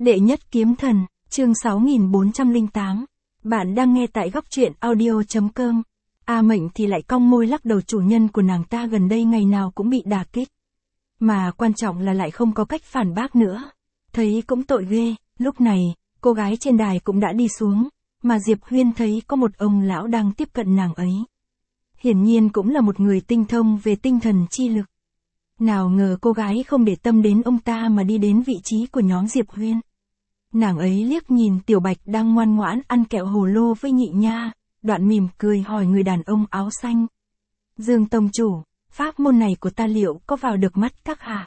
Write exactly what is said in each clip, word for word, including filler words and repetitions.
Đệ nhất kiếm thần, chương sáu nghìn bốn trăm lẻ tám. Bạn đang nghe tại góc truyện audio chấm com. A Mệnh thì lại cong môi lắc đầu, chủ nhân của nàng ta gần đây ngày nào cũng bị đả kích. Mà quan trọng là lại không có cách phản bác nữa. Thấy cũng tội ghê, lúc này, cô gái trên đài cũng đã đi xuống, mà Diệp Huyên thấy có một ông lão đang tiếp cận nàng ấy. Hiển nhiên cũng là một người tinh thông về tinh thần chi lực. Nào ngờ cô gái không để tâm đến ông ta mà đi đến vị trí của nhóm Diệp Huyên. Nàng ấy liếc nhìn Tiểu Bạch đang ngoan ngoãn ăn kẹo hồ lô với Nhị Nha, đoạn mỉm cười hỏi người đàn ông áo xanh. Dương tông chủ, pháp môn này của ta liệu có vào được mắt các hạ?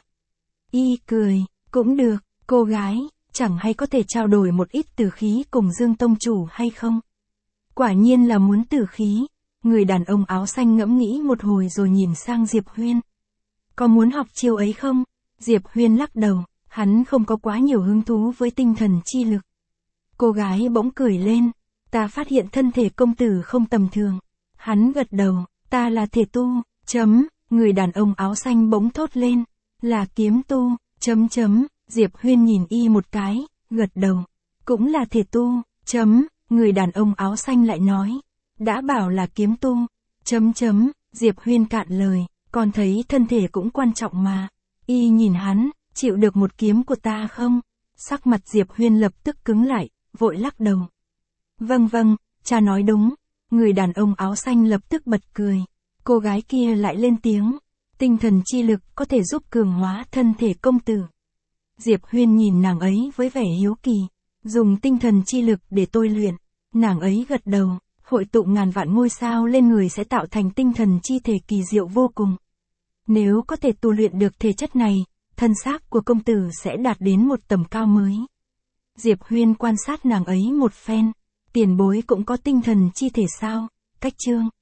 Y cười, cũng được, cô gái, chẳng hay có thể trao đổi một ít tử khí cùng Dương tông chủ hay không? Quả nhiên là muốn tử khí. Người đàn ông áo xanh ngẫm nghĩ một hồi rồi nhìn sang Diệp Huyên. Có muốn học chiêu ấy không? Diệp Huyên lắc đầu, hắn không có quá nhiều hứng thú với tinh thần chi lực. Cô gái bỗng cười lên, ta phát hiện thân thể công tử không tầm thường. Hắn gật đầu, ta là thể tu, chấm, người đàn ông áo xanh bỗng thốt lên, là kiếm tu, chấm chấm, Diệp Huyên nhìn y một cái, gật đầu, cũng là thể tu, chấm, người đàn ông áo xanh lại nói, đã bảo là kiếm tu, chấm chấm, Diệp Huyên cạn lời. Còn thấy thân thể cũng quan trọng mà. Y nhìn hắn, chịu được một kiếm của ta không? Sắc mặt Diệp Huyên lập tức cứng lại, vội lắc đầu. Vâng vâng, cha nói đúng. Người đàn ông áo xanh lập tức bật cười. Cô gái kia lại lên tiếng. Tinh thần chi lực có thể giúp cường hóa thân thể công tử. Diệp Huyên nhìn nàng ấy với vẻ hiếu kỳ. Dùng tinh thần chi lực để tôi luyện. Nàng ấy gật đầu. Hội tụ ngàn vạn ngôi sao lên người sẽ tạo thành tinh thần chi thể kỳ diệu vô cùng. Nếu có thể tu luyện được thể chất này, thân xác của công tử sẽ đạt đến một tầm cao mới. Diệp Huyên quan sát nàng ấy một phen, tiền bối cũng có tinh thần chi thể sao? Cách chương.